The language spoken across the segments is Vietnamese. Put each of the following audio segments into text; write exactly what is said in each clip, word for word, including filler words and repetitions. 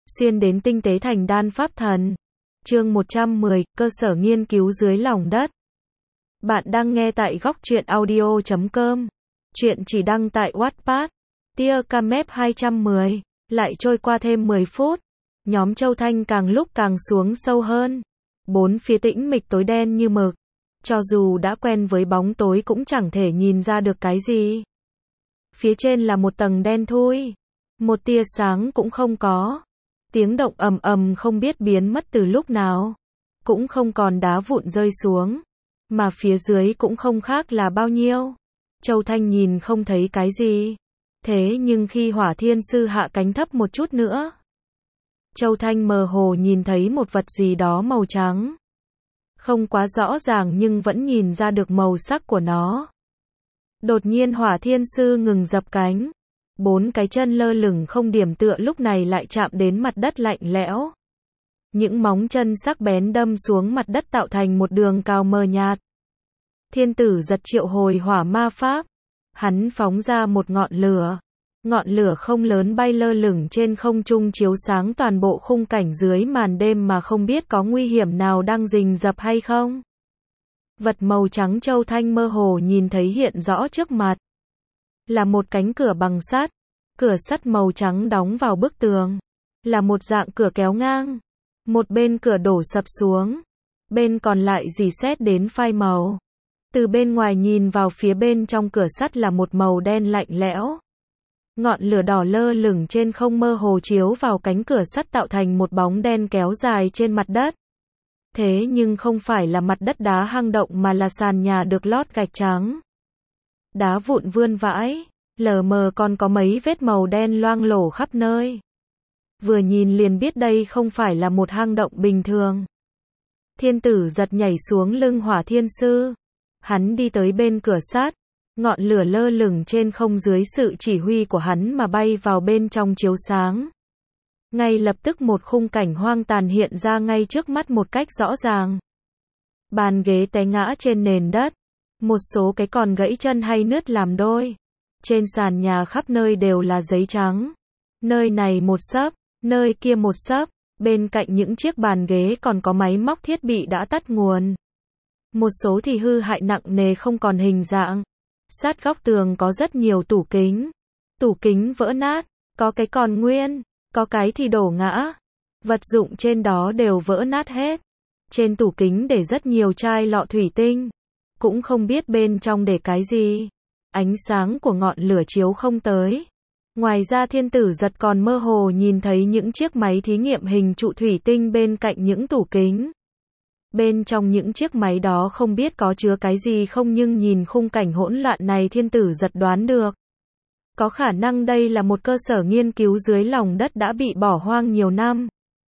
xuyên đến tinh tế thành đan pháp thần. Chương một trăm mười, cơ sở nghiên cứu dưới lòng đất. Bạn đang nghe tại góc truyện audio chấm com. Chuyện chỉ đăng tại Wattpad. Tia Camep hai trăm mười. Lại trôi qua thêm mười phút. Nhóm Châu Thanh càng lúc càng xuống sâu hơn. Bốn phía tĩnh mịch tối đen như mực. Cho dù đã quen với bóng tối cũng chẳng thể nhìn ra được cái gì. Phía trên là một tầng đen thui. Một tia sáng cũng không có. Tiếng động ầm ầm không biết biến mất từ lúc nào. Cũng không còn đá vụn rơi xuống. Mà phía dưới cũng không khác là bao nhiêu. Châu Thanh nhìn không thấy cái gì. Thế nhưng khi Hỏa Thiên Sư hạ cánh thấp một chút nữa, Châu Thanh mơ hồ nhìn thấy một vật gì đó màu trắng. Không quá rõ ràng nhưng vẫn nhìn ra được màu sắc của nó. Đột nhiên Hỏa Thiên Sư ngừng dập cánh. Bốn cái chân lơ lửng không điểm tựa lúc này lại chạm đến mặt đất lạnh lẽo. Những móng chân sắc bén đâm xuống mặt đất tạo thành một đường cào mờ nhạt. Thiên tử giật triệu hồi hỏa ma pháp. Hắn phóng ra một ngọn lửa. Ngọn lửa không lớn bay lơ lửng trên không trung chiếu sáng toàn bộ khung cảnh dưới màn đêm mà không biết có nguy hiểm nào đang rình rập hay không. Vật màu trắng Châu Thanh mơ hồ nhìn thấy hiện rõ trước mặt. Là một cánh cửa bằng sắt. Cửa sắt màu trắng đóng vào bức tường. Là một dạng cửa kéo ngang. Một bên cửa đổ sập xuống. Bên còn lại rỉ sét đến phai màu. Từ bên ngoài nhìn vào phía bên trong cửa sắt là một màu đen lạnh lẽo. Ngọn lửa đỏ lơ lửng trên không mơ hồ chiếu vào cánh cửa sắt tạo thành một bóng đen kéo dài trên mặt đất. Thế nhưng không phải là mặt đất đá hang động mà là sàn nhà được lót gạch trắng. Đá vụn vươn vãi, lờ mờ còn có mấy vết màu đen loang lổ khắp nơi. Vừa nhìn liền biết đây không phải là một hang động bình thường. Thiên tử giật nhảy xuống lưng Hỏa Thiên Sư. Hắn đi tới bên cửa sắt. Ngọn lửa lơ lửng trên không dưới sự chỉ huy của hắn mà bay vào bên trong chiếu sáng. Ngay lập tức một khung cảnh hoang tàn hiện ra ngay trước mắt một cách rõ ràng. Bàn ghế té ngã trên nền đất. Một số cái còn gãy chân hay nứt làm đôi. Trên sàn nhà khắp nơi đều là giấy trắng. Nơi này một xấp, nơi kia một xấp. Bên cạnh những chiếc bàn ghế còn có máy móc thiết bị đã tắt nguồn. Một số thì hư hại nặng nề không còn hình dạng. Sát góc tường có rất nhiều tủ kính. Tủ kính vỡ nát, có cái còn nguyên, có cái thì đổ ngã. Vật dụng trên đó đều vỡ nát hết. Trên tủ kính để rất nhiều chai lọ thủy tinh. Cũng không biết bên trong để cái gì. Ánh sáng của ngọn lửa chiếu không tới. Ngoài ra thiên tử giật còn mơ hồ nhìn thấy những chiếc máy thí nghiệm hình trụ thủy tinh bên cạnh những tủ kính. Bên trong những chiếc máy đó không biết có chứa cái gì không nhưng nhìn khung cảnh hỗn loạn này thiên tử giật đoán được. Có khả năng đây là một cơ sở nghiên cứu dưới lòng đất đã bị bỏ hoang nhiều năm.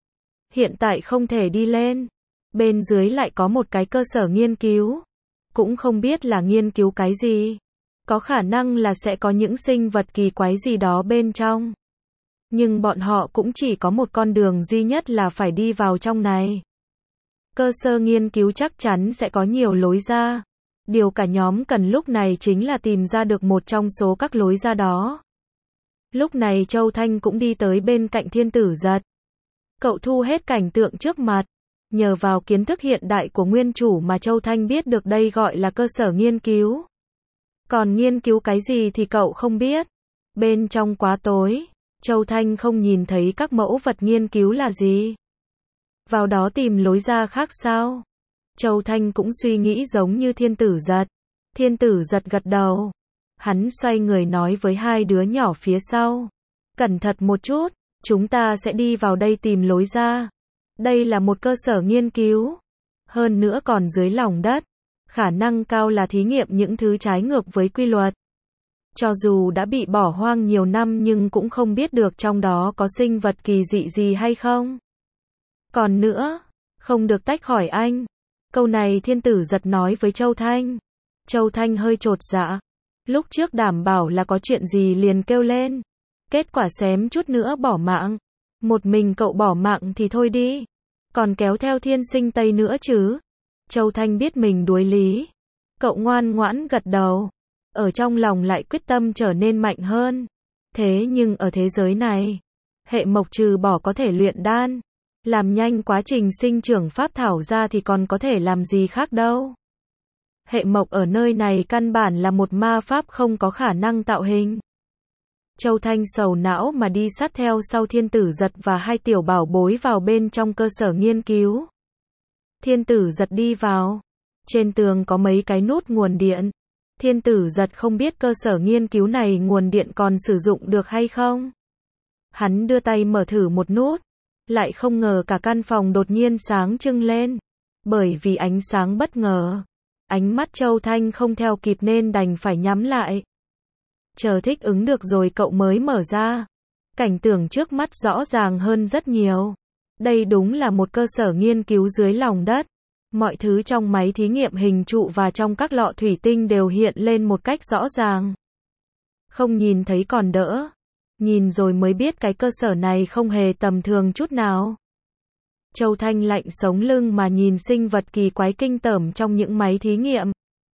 Hiện tại không thể đi lên. Bên dưới lại có một cái cơ sở nghiên cứu. Cũng không biết là nghiên cứu cái gì. Có khả năng là sẽ có những sinh vật kỳ quái gì đó bên trong. Nhưng bọn họ cũng chỉ có một con đường duy nhất là phải đi vào trong này. Cơ sở nghiên cứu chắc chắn sẽ có nhiều lối ra. Điều cả nhóm cần lúc này chính là tìm ra được một trong số các lối ra đó. Lúc này Châu Thanh cũng đi tới bên cạnh thiên tử giật. Cậu thu hết cảnh tượng trước mặt. Nhờ vào kiến thức hiện đại của nguyên chủ mà Châu Thanh biết được đây gọi là cơ sở nghiên cứu. Còn nghiên cứu cái gì thì cậu không biết. Bên trong quá tối, Châu Thanh không nhìn thấy các mẫu vật nghiên cứu là gì. Vào đó tìm lối ra khác sao? Châu Thanh cũng suy nghĩ giống như thiên tử giật. Thiên tử giật gật đầu. Hắn xoay người nói với hai đứa nhỏ phía sau. Cẩn thận một chút, chúng ta sẽ đi vào đây tìm lối ra. Đây là một cơ sở nghiên cứu. Hơn nữa còn dưới lòng đất. Khả năng cao là thí nghiệm những thứ trái ngược với quy luật. Cho dù đã bị bỏ hoang nhiều năm nhưng cũng không biết được trong đó có sinh vật kỳ dị gì hay không. Còn nữa, không được tách khỏi anh. Câu này thiên tử giật nói với Châu Thanh. Châu Thanh hơi chột dạ. Lúc trước đảm bảo là có chuyện gì liền kêu lên. Kết quả xém chút nữa bỏ mạng. Một mình cậu bỏ mạng thì thôi đi. Còn kéo theo thiên sinh tây nữa chứ. Châu Thanh biết mình đuối lý. Cậu ngoan ngoãn gật đầu. Ở trong lòng lại quyết tâm trở nên mạnh hơn. Thế nhưng ở thế giới này, Hệ mộc trừ bỏ có thể luyện đan, làm nhanh quá trình sinh trưởng pháp thảo ra thì còn có thể làm gì khác đâu. Hệ mộc ở nơi này căn bản là một ma pháp không có khả năng tạo hình. Châu Thanh sầu não mà đi sát theo sau Thiên Tử Giật và hai tiểu bảo bối vào bên trong cơ sở nghiên cứu. Thiên Tử Giật đi vào. Trên tường có mấy cái nút nguồn điện. Thiên Tử Giật không biết cơ sở nghiên cứu này nguồn điện còn sử dụng được hay không. Hắn đưa tay mở thử một nút. Lại không ngờ cả căn phòng đột nhiên sáng trưng lên. Bởi vì ánh sáng bất ngờ. Ánh mắt Châu Thanh không theo kịp nên đành phải nhắm lại. Chờ thích ứng được rồi cậu mới mở ra. Cảnh tượng trước mắt rõ ràng hơn rất nhiều. Đây đúng là một cơ sở nghiên cứu dưới lòng đất. Mọi thứ trong máy thí nghiệm hình trụ và trong các lọ thủy tinh đều hiện lên một cách rõ ràng. Không nhìn thấy còn đỡ. Nhìn rồi mới biết cái cơ sở này không hề tầm thường chút nào. Châu Thanh lạnh sống lưng mà nhìn sinh vật kỳ quái kinh tởm trong những máy thí nghiệm.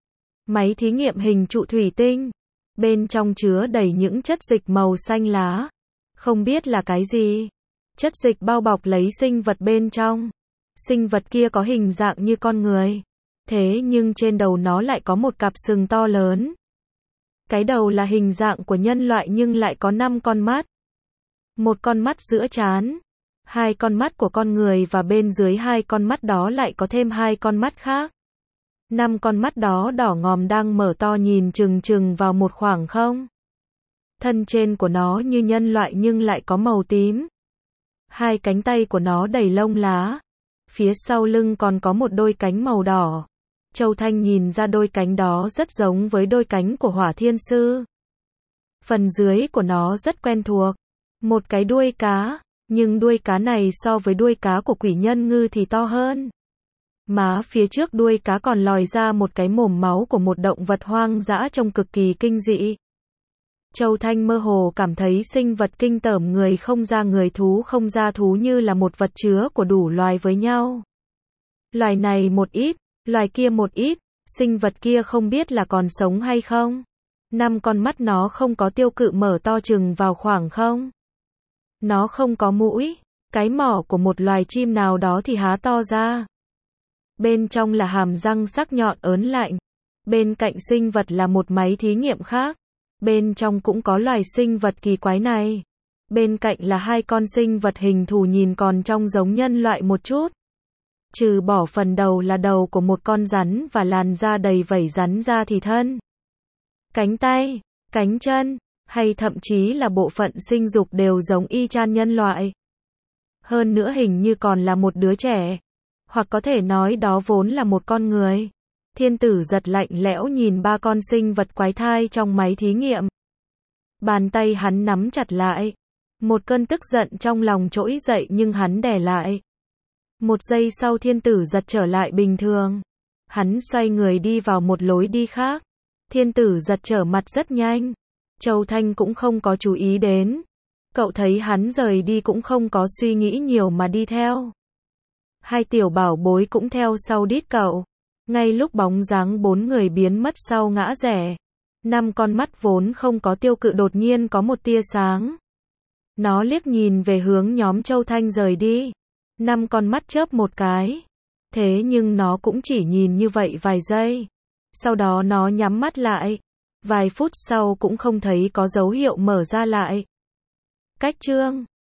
Máy thí nghiệm hình trụ thủy tinh. Bên trong chứa đầy những chất dịch màu xanh lá. Không biết là cái gì. Chất dịch bao bọc lấy sinh vật bên trong. Sinh vật kia có hình dạng như con người. Thế nhưng trên đầu nó lại có một cặp sừng to lớn. Cái đầu là hình dạng của nhân loại nhưng lại có năm con mắt. Một con mắt giữa trán. Hai con mắt của con người và bên dưới hai con mắt đó lại có thêm hai con mắt khác. Năm con mắt đó đỏ ngòm đang mở to nhìn chừng chừng vào một khoảng không. Thân trên của nó như nhân loại nhưng lại có màu tím. Hai cánh tay của nó đầy lông lá. Phía sau lưng còn có một đôi cánh màu đỏ. Châu Thanh nhìn ra đôi cánh đó rất giống với đôi cánh của Hỏa Thiên Sư. Phần dưới của nó rất quen thuộc. Một cái đuôi cá. Nhưng đuôi cá này so với đuôi cá của quỷ nhân ngư thì to hơn. Má phía trước đuôi cá còn lòi ra một cái mồm máu của một động vật hoang dã trông cực kỳ kinh dị. Châu Thanh mơ hồ cảm thấy sinh vật kinh tởm người không ra người thú không ra thú như là một vật chứa của đủ loài với nhau. Loài này một ít, loài kia một ít, sinh vật kia không biết là còn sống hay không. Năm con mắt nó không có tiêu cự mở to chừng vào khoảng không. Nó không có mũi, cái mỏ của một loài chim nào đó thì há to ra. Bên trong là hàm răng sắc nhọn ớn lạnh. Bên cạnh sinh vật là một máy thí nghiệm khác. Bên trong cũng có loài sinh vật kỳ quái này. Bên cạnh là hai con sinh vật hình thù nhìn còn trông giống nhân loại một chút. Trừ bỏ phần đầu là đầu của một con rắn và làn da đầy vảy rắn ra thì thân. Cánh tay, cánh chân, hay thậm chí là bộ phận sinh dục đều giống y chang nhân loại. Hơn nữa hình như còn là một đứa trẻ. Hoặc có thể nói đó vốn là một con người. Thiên Tử Giật lạnh lẽo nhìn ba con sinh vật quái thai trong máy thí nghiệm. Bàn tay hắn nắm chặt lại. Một cơn tức giận trong lòng trỗi dậy nhưng hắn đè lại. Một giây sau Thiên Tử Giật trở lại bình thường. Hắn xoay người đi vào một lối đi khác. Thiên Tử Giật trở mặt rất nhanh. Châu Thanh cũng không có chú ý đến. Cậu thấy hắn rời đi cũng không có suy nghĩ nhiều mà đi theo. Hai tiểu bảo bối cũng theo sau đít cậu. Ngay lúc bóng dáng bốn người biến mất sau ngã rẽ. Năm con mắt vốn không có tiêu cự đột nhiên có một tia sáng. Nó liếc nhìn về hướng nhóm Châu Thanh rời đi. Năm con mắt chớp một cái. Thế nhưng nó cũng chỉ nhìn như vậy vài giây. Sau đó nó nhắm mắt lại. Vài phút sau cũng không thấy có dấu hiệu mở ra lại. Cách chương